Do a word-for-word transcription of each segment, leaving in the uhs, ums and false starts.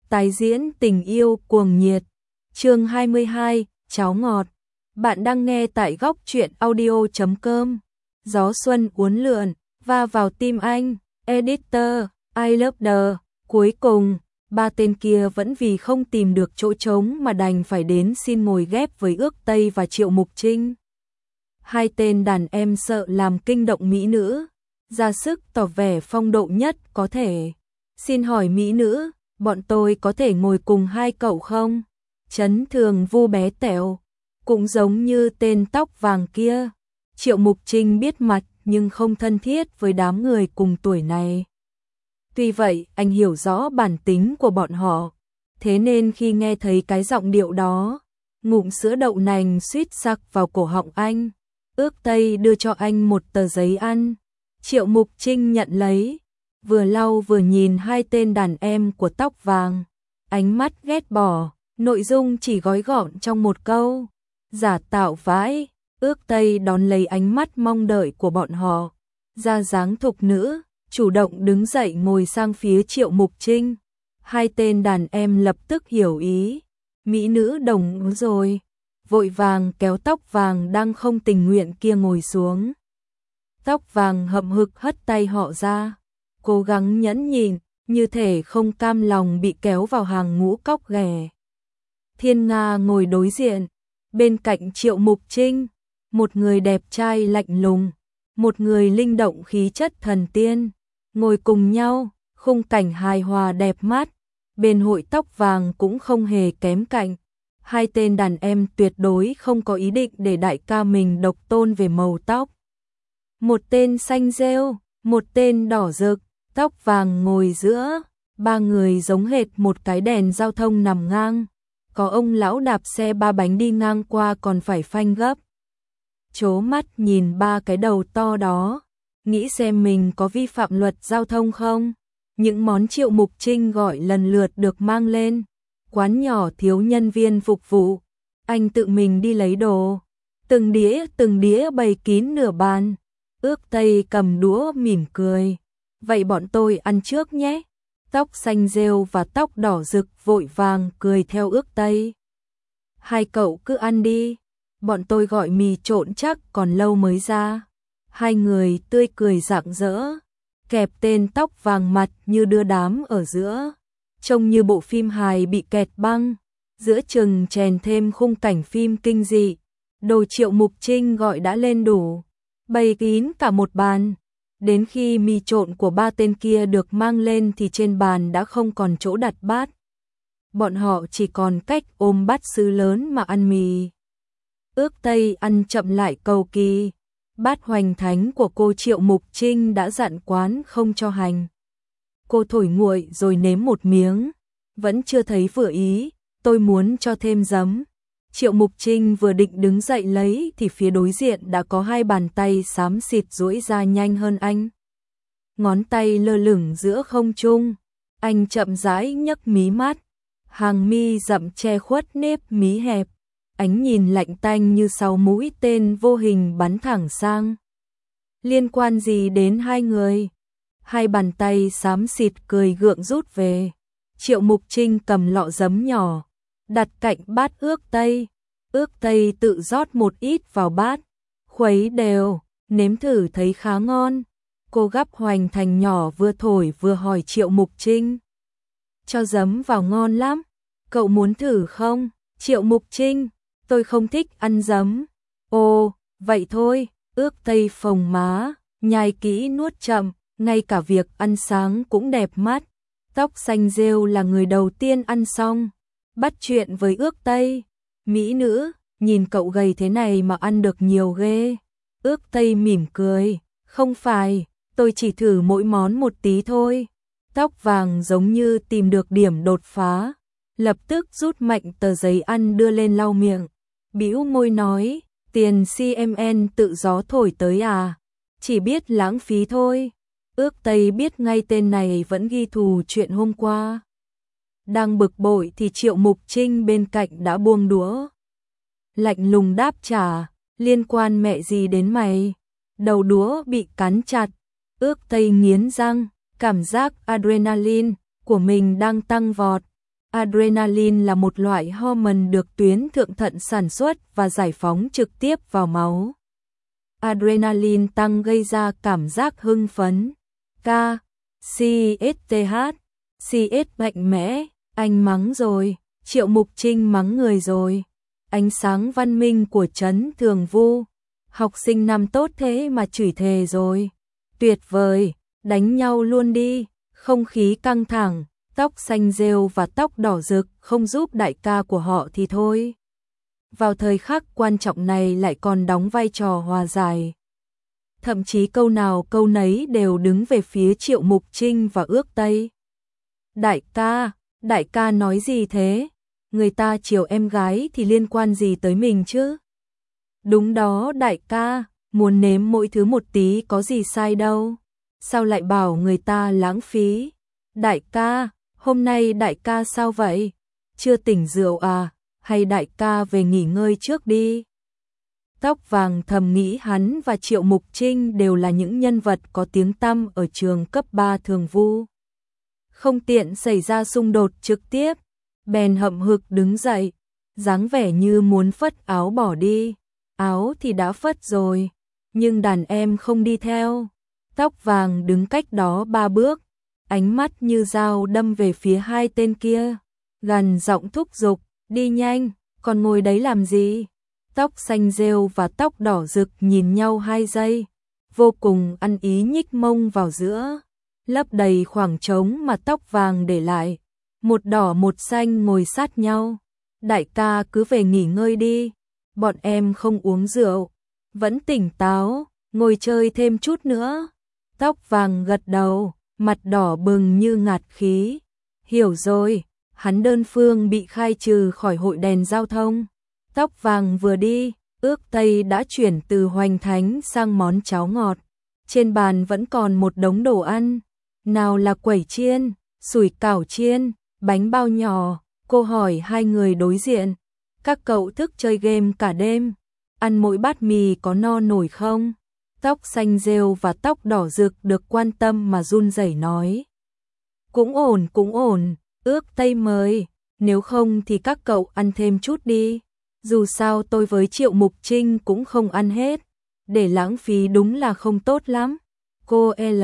Tái diễn tình yêu cuồng nhiệt. Chương hai mươi hai, cháo ngọt. Bạn đang nghe tại góc truyện audio chấm com. Gió xuân uốn lượn, va vào tim anh, editor, I love the. Cuối cùng, ba tên kia vẫn vì không tìm được chỗ trống mà đành phải đến xin ngồi ghép với Ước Tây và Triệu Mục Trinh. Hai tên đàn em sợ làm kinh động mỹ nữ, ra sức tỏ vẻ phong độ nhất có thể. Xin hỏi mỹ nữ, bọn tôi có thể ngồi cùng hai cậu không? Chấn Thường Vu bé tẹo, cũng giống như tên tóc vàng kia. Triệu Mục Trinh biết mặt nhưng không thân thiết với đám người cùng tuổi này. Tuy vậy, anh hiểu rõ bản tính của bọn họ, thế nên khi nghe thấy cái giọng điệu đó, ngụm sữa đậu nành suýt sặc vào cổ họng anh. Ước Tây đưa cho anh một tờ giấy ăn. Triệu Mục Trinh nhận lấy, vừa lau vừa nhìn hai tên đàn em của tóc vàng, ánh mắt ghét bỏ, nội dung chỉ gói gọn trong một câu: giả tạo vãi. Ước Tây đón lấy ánh mắt mong đợi của bọn họ, ra dáng thục nữ, chủ động đứng dậy ngồi sang phía Triệu Mục Trinh. Hai tên đàn em lập tức hiểu ý, mỹ nữ đồng rồi, vội vàng kéo tóc vàng đang không tình nguyện kia ngồi xuống. Tóc vàng hậm hực hất tay họ ra, cố gắng nhẫn nhịn, như thể không cam lòng bị kéo vào hàng ngũ cóc ghẻ. Thiên Nga ngồi đối diện, bên cạnh Triệu Mục Trinh, một người đẹp trai lạnh lùng, một người linh động khí chất thần tiên, ngồi cùng nhau, khung cảnh hài hòa đẹp mắt. Bên hội tóc vàng cũng không hề kém cạnh. Hai tên đàn em tuyệt đối không có ý định để đại ca mình độc tôn về màu tóc. Một tên xanh rêu, một tên đỏ rực, tóc vàng ngồi giữa, ba người giống hệt một cái đèn giao thông nằm ngang. Có ông lão đạp xe ba bánh đi ngang qua còn phải phanh gấp. Chố mắt nhìn ba cái đầu to đó, nghĩ xem mình có vi phạm luật giao thông không. Những món Triệu Mục Trinh gọi lần lượt được mang lên. Quán nhỏ thiếu nhân viên phục vụ, anh tự mình đi lấy đồ. Từng đĩa từng đĩa bày kín nửa bàn. Ước Tây cầm đũa mỉm cười. Vậy bọn tôi ăn trước nhé. Tóc xanh rêu và tóc đỏ rực vội vàng cười theo Ước Tây. Hai cậu cứ ăn đi, bọn tôi gọi mì trộn chắc còn lâu mới ra. Hai người tươi cười rạng rỡ, kẹp tên tóc vàng mặt như đưa đám ở giữa, trông như bộ phim hài bị kẹt băng, giữa chừng chèn thêm khung cảnh phim kinh dị. Đồ Triệu Mục Trinh gọi đã lên đủ, bày kín cả một bàn. Đến khi mì trộn của ba tên kia được mang lên thì trên bàn đã không còn chỗ đặt bát. Bọn họ chỉ còn cách ôm bát sứ lớn mà ăn mì. Ước Tây ăn chậm lại cầu kỳ. Bát hoành thánh của cô Triệu Mục Trinh đã dặn quán không cho hành. Cô thổi nguội rồi nếm một miếng, vẫn chưa thấy vừa ý, tôi muốn cho thêm giấm. Triệu Mục Trinh vừa định đứng dậy lấy thì phía đối diện đã có hai bàn tay xám xịt duỗi ra nhanh hơn anh. Ngón tay lơ lửng giữa không trung, anh chậm rãi nhấc mí mắt, hàng mi rậm che khuất nếp mí hẹp, ánh nhìn lạnh tanh như sáu mũi tên vô hình bắn thẳng sang. Liên quan gì đến hai người? Hai bàn tay xám xịt cười gượng rút về. Triệu Mục Trinh cầm lọ giấm nhỏ, đặt cạnh bát Ước Tây. Ước Tây tự rót một ít vào bát, khuấy đều, nếm thử thấy khá ngon. Cô gắp hoành thành nhỏ vừa thổi vừa hỏi Triệu Mục Trinh. Cho giấm vào ngon lắm, cậu muốn thử không? Triệu Mục Trinh, tôi không thích ăn giấm. Ồ, vậy thôi. Ước Tây phồng má, nhai kỹ nuốt chậm, ngay cả việc ăn sáng cũng đẹp mắt. Tóc xanh rêu là người đầu tiên ăn xong, bắt chuyện với Ước Tây. Mỹ nữ, nhìn cậu gầy thế này mà ăn được nhiều ghê. Ước Tây mỉm cười, không phải, tôi chỉ thử mỗi món một tí thôi. Tóc vàng giống như tìm được điểm đột phá, lập tức rút mạnh tờ giấy ăn đưa lên lau miệng. Bĩu môi nói, tiền xê em en tự gió thổi tới à, chỉ biết lãng phí thôi. Ước Tây biết ngay tên này vẫn ghi thù chuyện hôm qua. Đang bực bội thì Triệu Mục Trinh bên cạnh đã buông đũa. Lạnh lùng đáp trả, liên quan mẹ gì đến mày? Đầu đũa bị cắn chặt. Ước Tây nghiến răng, cảm giác adrenaline của mình đang tăng vọt. Adrenaline là một loại hormone được tuyến thượng thận sản xuất và giải phóng trực tiếp vào máu. Adrenaline tăng gây ra cảm giác hưng phấn. K. C S T H. C S mạnh mẽ. Anh mắng rồi. Triệu Mục Trinh mắng người rồi. Ánh sáng văn minh của Trấn Thường Vu. Học sinh năm tốt thế mà chửi thề rồi. Tuyệt vời. Đánh nhau luôn đi. Không khí căng thẳng. Tóc xanh rêu và tóc đỏ rực không giúp đại ca của họ thì thôi. Vào thời khắc quan trọng này lại còn đóng vai trò hòa giải. Thậm chí câu nào câu nấy đều đứng về phía Triệu Mục Trinh và Ước Tây. Đại ca, đại ca nói gì thế? Người ta chiều em gái thì liên quan gì tới mình chứ? Đúng đó đại ca, muốn nếm mỗi thứ một tí có gì sai đâu. Sao lại bảo người ta lãng phí? Đại ca, hôm nay đại ca sao vậy? Chưa tỉnh rượu à? Hay đại ca về nghỉ ngơi trước đi? Tóc vàng thầm nghĩ hắn và Triệu Mục Trinh đều là những nhân vật có tiếng tăm ở trường cấp ba Thường Vu. Không tiện xảy ra xung đột trực tiếp, bèn hậm hực đứng dậy, dáng vẻ như muốn phất áo bỏ đi. Áo thì đã phất rồi, nhưng đàn em không đi theo. Tóc vàng đứng cách đó ba bước, ánh mắt như dao đâm về phía hai tên kia, gần giọng thúc giục, đi nhanh, còn ngồi đấy làm gì? Tóc xanh rêu và tóc đỏ rực nhìn nhau hai giây, vô cùng ăn ý nhích mông vào giữa, lấp đầy khoảng trống mà tóc vàng để lại. Một đỏ một xanh ngồi sát nhau. Đại ca cứ về nghỉ ngơi đi, bọn em không uống rượu, vẫn tỉnh táo, ngồi chơi thêm chút nữa. Tóc vàng gật đầu, mặt đỏ bừng như ngạt khí. Hiểu rồi, hắn đơn phương bị khai trừ khỏi hội đèn giao thông. Tóc vàng vừa đi, Ước Tây đã chuyển từ hoành thánh sang món cháo ngọt. Trên bàn vẫn còn một đống đồ ăn, nào là quẩy chiên, sủi cảo chiên, bánh bao nhỏ. Cô hỏi hai người đối diện, các cậu thức chơi game cả đêm, ăn mỗi bát mì có no nổi không? Tóc xanh rêu và tóc đỏ rực được quan tâm mà run rẩy nói. Cũng ổn, cũng ổn, Ước Tây mời, nếu không thì các cậu ăn thêm chút đi. Dù sao tôi với Triệu Mục Trinh cũng không ăn hết, để lãng phí đúng là không tốt lắm. Cô L,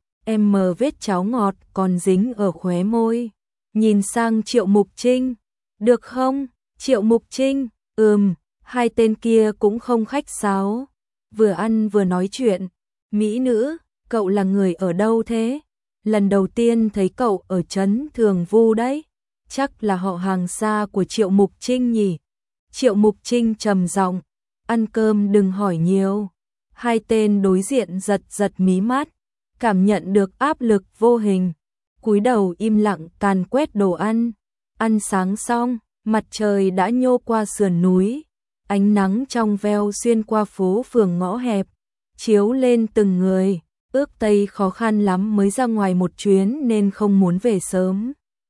M vết cháo ngọt còn dính ở khóe môi. Nhìn sang Triệu Mục Trinh, được không? Triệu Mục Trinh, ừm, hai tên kia cũng không khách sáo. Vừa ăn vừa nói chuyện, mỹ nữ, cậu là người ở đâu thế? Lần đầu tiên thấy cậu ở Trấn Thường Vu đấy, chắc là họ hàng xa của Triệu Mục Trinh nhỉ? Triệu Mục Trinh trầm giọng, ăn cơm đừng hỏi nhiều. Hai tên đối diện giật giật mí mắt, cảm nhận được áp lực vô hình. Cúi đầu im lặng càn quét đồ ăn. Ăn sáng xong, mặt trời đã nhô qua sườn núi, ánh nắng trong veo xuyên qua phố phường ngõ hẹp, chiếu lên từng người. Ước Tây khó khăn lắm mới ra ngoài một chuyến nên không muốn về sớm.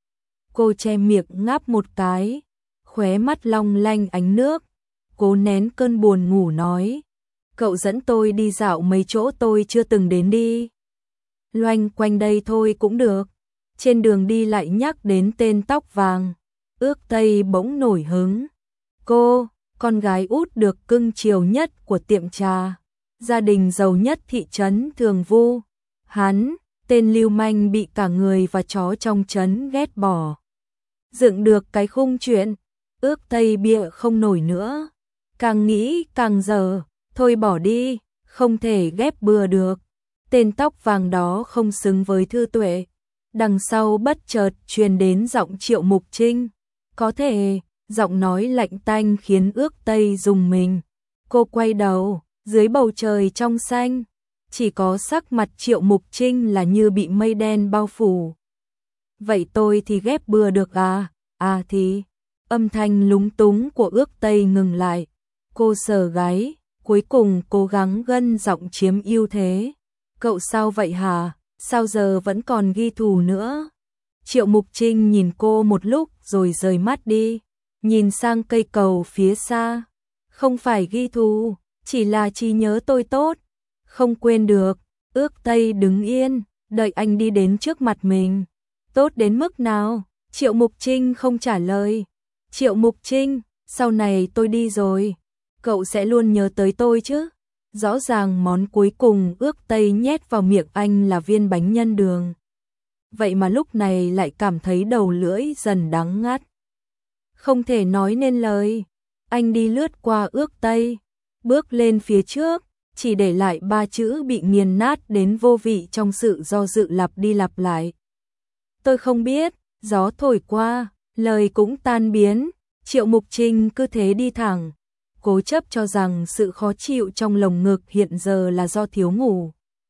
Cô che miệng ngáp một cái, khóe mắt long lanh ánh nước, cố nén cơn buồn ngủ nói, cậu dẫn tôi đi dạo mấy chỗ tôi chưa từng đến đi. Loanh quanh đây thôi cũng được. Trên đường đi lại nhắc đến tên tóc vàng. Ước Tây bỗng nổi hứng. Cô, con gái út được cưng chiều nhất của tiệm trà, gia đình giàu nhất thị trấn Thường Vu. Hắn, tên lưu manh bị cả người và chó trong trấn ghét bỏ. Dựng được cái khung chuyện. Ước Tây bịa không nổi nữa. Càng nghĩ càng dở. Thôi bỏ đi, không thể ghép bừa được. Tên tóc vàng đó không xứng với Thư Tuệ. Đằng sau bất chợt truyền đến giọng Triệu Mục Trinh. Có thể, giọng nói lạnh tanh khiến Ước Tây rùng mình. Cô quay đầu, dưới bầu trời trong xanh, chỉ có sắc mặt Triệu Mục Trinh là như bị mây đen bao phủ. Vậy tôi thì ghép bừa được à? À thì, âm thanh lúng túng của Ước Tây ngừng lại. Cô sờ gáy, cuối cùng cố gắng gân giọng chiếm ưu thế. Cậu sao vậy hả? Sao giờ vẫn còn ghi thù nữa? Triệu Mục Trinh nhìn cô một lúc rồi rời mắt đi, nhìn sang cây cầu phía xa. Không phải ghi thù, chỉ là trí nhớ tôi tốt, không quên được. Ước Tây đứng yên, đợi anh đi đến trước mặt mình. Tốt đến mức nào? Triệu Mục Trinh không trả lời. Triệu Mục Trinh, sau này tôi đi rồi, cậu sẽ luôn nhớ tới tôi chứ? Rõ ràng món cuối cùng ước Tây nhét vào miệng anh là viên bánh nhân đường. Vậy mà lúc này lại cảm thấy đầu lưỡi dần đắng ngắt. Không thể nói nên lời. Anh đi lướt qua ước Tây, bước lên phía trước, chỉ để lại ba chữ bị nghiền nát đến vô vị trong sự do dự lặp đi lặp lại. Tôi không biết, gió thổi qua, lời cũng tan biến. Triệu Mục Trinh cứ thế đi thẳng, cố chấp cho rằng sự khó chịu trong lồng ngực hiện giờ là do thiếu ngủ.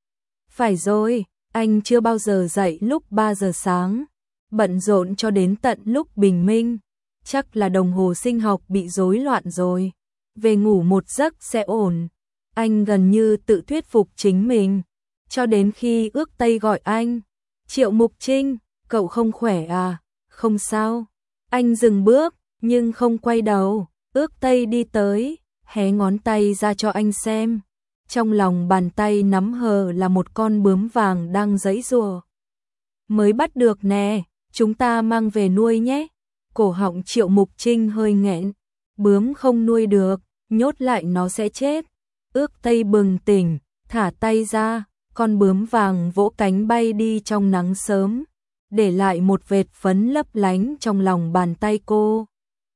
Phải rồi, anh chưa bao giờ dậy lúc ba giờ sáng, bận rộn cho đến tận lúc bình minh, chắc là đồng hồ sinh học bị rối loạn rồi. Về ngủ một giấc sẽ ổn. Anh gần như tự thuyết phục chính mình, cho đến khi ước Tây gọi anh. Triệu Mục Trinh, cậu không khỏe à? Không sao. Anh dừng bước, nhưng không quay đầu. Ước Tây đi tới, hé ngón tay ra cho anh xem. Trong lòng bàn tay nắm hờ là một con bướm vàng đang giãy giụa. Mới bắt được nè, chúng ta mang về nuôi nhé. Cổ họng Triệu Mục Trinh hơi nghẹn. Bướm không nuôi được, nhốt lại nó sẽ chết. Ước Tây bừng tỉnh, thả tay ra, con bướm vàng vỗ cánh bay đi trong nắng sớm, để lại một vệt phấn lấp lánh trong lòng bàn tay cô.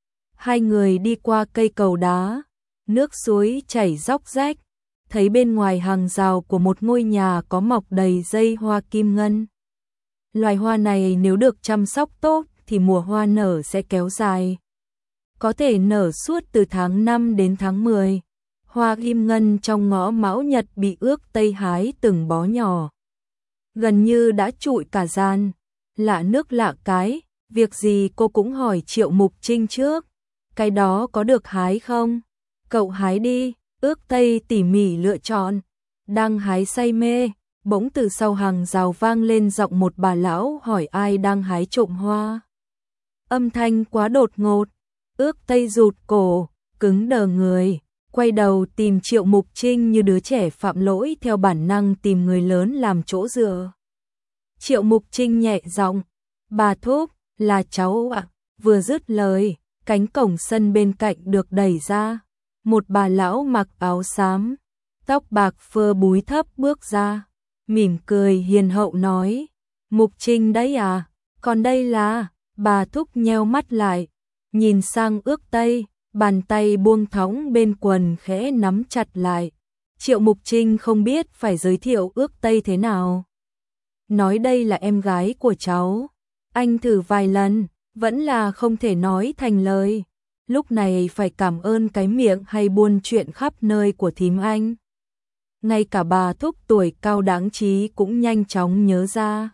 Hai người đi qua cây cầu đá, nước suối chảy róc rách, thấy bên ngoài hàng rào của một ngôi nhà có mọc đầy dây hoa kim ngân. Loài hoa này nếu được chăm sóc tốt thì mùa hoa nở sẽ kéo dài. Có thể nở suốt từ tháng năm đến tháng mười. Hoa kim ngân trong ngõ Mão Nhật bị ước Tây hái từng bó nhỏ, gần như đã trụi cả gian. Lạ nước lạ cái, việc gì cô cũng hỏi Triệu Mục Trinh trước. Cái đó có được hái không? Cậu hái đi. Ước Tây tỉ mỉ lựa chọn. Đang hái say mê, bỗng từ sau hàng rào vang lên giọng một bà lão hỏi ai đang hái trộm hoa. Âm thanh quá đột ngột. Ước Tây rụt cổ, cứng đờ người, quay đầu tìm Triệu Mục Trinh như đứa trẻ phạm lỗi theo bản năng tìm người lớn làm chỗ dựa. Triệu Mục Trinh nhẹ giọng, bà thúc, là cháu ạ. À? Vừa dứt lời, cánh cổng sân bên cạnh được đẩy ra. Một bà lão mặc áo xám, tóc bạc phơ búi thấp bước ra, mỉm cười hiền hậu nói, Mục Trinh đấy à, còn đây là, bà thúc nheo mắt lại, nhìn sang ước Tây, bàn tay buông thõng bên quần khẽ nắm chặt lại. Triệu Mục Trinh không biết phải giới thiệu ước Tây thế nào. Nói đây là em gái của cháu. Anh thử vài lần, vẫn là không thể nói thành lời. Lúc này phải cảm ơn cái miệng hay buôn chuyện khắp nơi của thím anh. Ngay cả bà thúc tuổi cao đáng trí cũng nhanh chóng nhớ ra.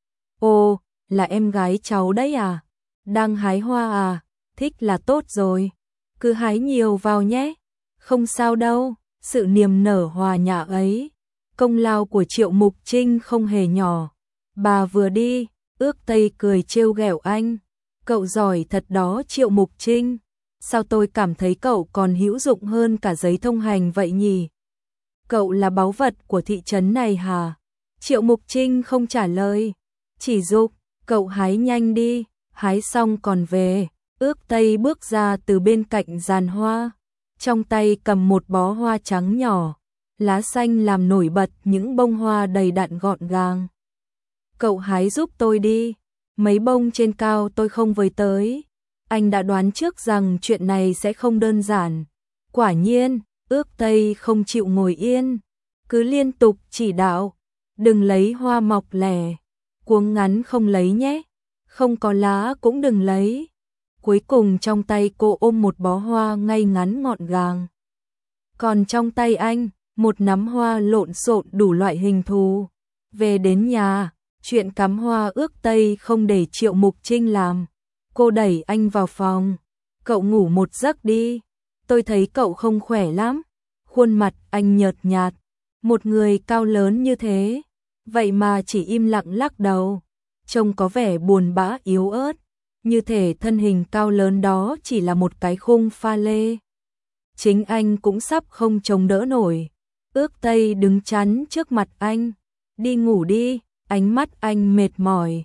Ồ, là em gái cháu đấy à? Đang hái hoa à? Thích là tốt rồi. Cứ hái nhiều vào nhé. Không sao đâu, sự niềm nở hòa nhã ấy. Công lao của Triệu Mục Trinh không hề nhỏ. Bà vừa đi, ước Tây cười trêu ghẹo anh. Cậu giỏi thật đó Triệu Mục Trinh. Sao tôi cảm thấy cậu còn hữu dụng hơn cả giấy thông hành vậy nhỉ? Cậu là báu vật của thị trấn này hả? Triệu Mục Trinh không trả lời, chỉ giục, cậu hái nhanh đi, hái xong còn về. Ước Tây bước ra từ bên cạnh giàn hoa, trong tay cầm một bó hoa trắng nhỏ, lá xanh làm nổi bật những bông hoa đầy đặn gọn gàng. Cậu hái giúp tôi đi, mấy bông trên cao tôi không với tới. Anh đã đoán trước rằng chuyện này sẽ không đơn giản. Quả nhiên, ước Tây không chịu ngồi yên, cứ liên tục chỉ đạo, đừng lấy hoa mọc lẻ, cuống ngắn không lấy nhé, không có lá cũng đừng lấy. Cuối cùng trong tay cô ôm một bó hoa ngay ngắn gọn gàng. Còn trong tay anh, một nắm hoa lộn xộn đủ loại hình thù. Về đến nhà, chuyện cắm hoa ước Tây không để Triệu Mục Trinh làm. Cô đẩy anh vào phòng. Cậu ngủ một giấc đi. Tôi thấy cậu không khỏe lắm. Khuôn mặt anh nhợt nhạt. Một người cao lớn như thế, vậy mà chỉ im lặng lắc đầu. Trông có vẻ buồn bã yếu ớt. Như thể thân hình cao lớn đó chỉ là một cái khung pha lê. Chính anh cũng sắp không chống đỡ nổi. Ước Tây đứng chắn trước mặt anh. Đi ngủ đi, ánh mắt anh mệt mỏi.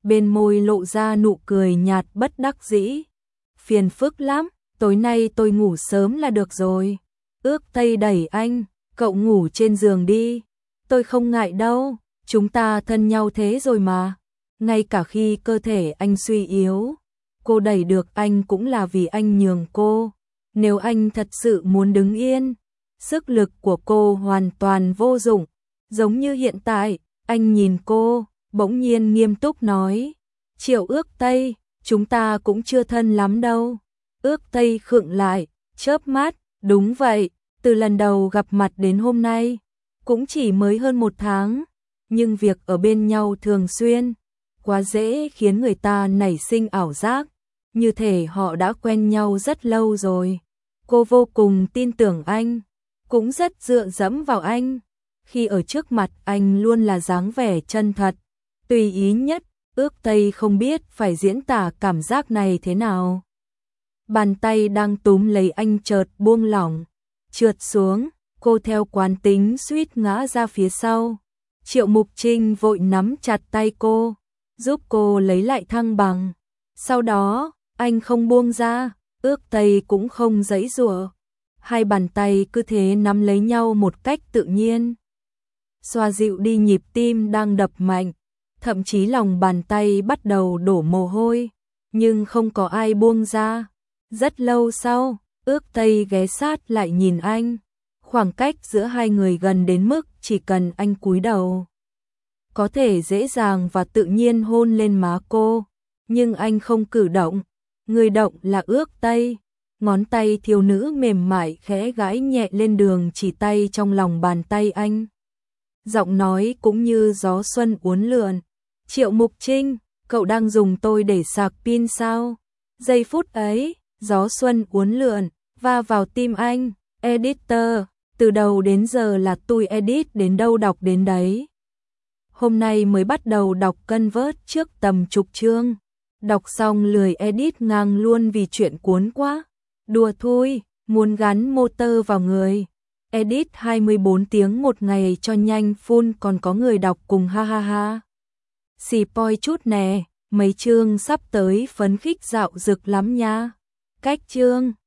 bên môi lộ ra nụ cười nhạt bất đắc dĩ. Phiền phức lắm, tối nay tôi ngủ sớm là được rồi. Ước Tây đẩy anh, cậu ngủ trên giường đi. Tôi không ngại đâu, chúng ta thân nhau thế rồi mà. Ngay cả khi cơ thể anh suy yếu, cô đẩy được anh cũng là vì anh nhường cô. Nếu anh thật sự muốn đứng yên, sức lực của cô hoàn toàn vô dụng. Giống như hiện tại, anh nhìn cô, bỗng nhiên nghiêm túc nói. Triệu Ước Tây, chúng ta cũng chưa thân lắm đâu. Ước Tây khựng lại, chớp mắt, đúng vậy, từ lần đầu gặp mặt đến hôm nay, cũng chỉ mới hơn một tháng. Nhưng việc ở bên nhau thường xuyên, quá dễ khiến người ta nảy sinh ảo giác, như thể họ đã quen nhau rất lâu rồi. Cô vô cùng tin tưởng anh, cũng rất dựa dẫm vào anh. Khi ở trước mặt anh luôn là dáng vẻ chân thật, tùy ý nhất. Ước Tây không biết phải diễn tả cảm giác này thế nào. Bàn tay đang túm lấy anh chợt buông lỏng, trượt xuống, cô theo quán tính suýt ngã ra phía sau. Triệu Mục Trinh vội nắm chặt tay cô, giúp cô lấy lại thăng bằng. Sau đó, anh không buông ra, Ước Tây cũng không giãy giụa. Hai bàn tay cứ thế nắm lấy nhau một cách tự nhiên, xoa dịu đi nhịp tim đang đập mạnh. Thậm chí lòng bàn tay bắt đầu đổ mồ hôi, nhưng không có ai buông ra. Rất lâu sau, Ước Tây ghé sát lại nhìn anh. Khoảng cách giữa hai người gần đến mức chỉ cần anh cúi đầu, có thể dễ dàng và tự nhiên hôn lên má cô. Nhưng anh không cử động, người động là Ước Tây. Ngón tay thiếu nữ mềm mại khẽ gãi nhẹ lên đường chỉ tay trong lòng bàn tay anh. Giọng nói cũng như gió xuân uốn lượn. Triệu Mục Trinh, cậu đang dùng tôi để sạc pin sao? Giây phút ấy, gió xuân uốn lượn, va vào tim anh. Editor, từ đầu đến giờ là tôi edit đến đâu đọc đến đấy. Hôm nay mới bắt đầu đọc cân vớt trước tầm chục chương. Đọc xong lười edit ngang luôn vì chuyện cuốn quá. Đùa thôi, muốn gắn motor vào người. Edit hai mươi bốn tiếng một ngày cho nhanh full còn có người đọc cùng ha ha ha. Xì poi chút nè, mấy chương sắp tới phấn khích dạo dực lắm nha. Cách chương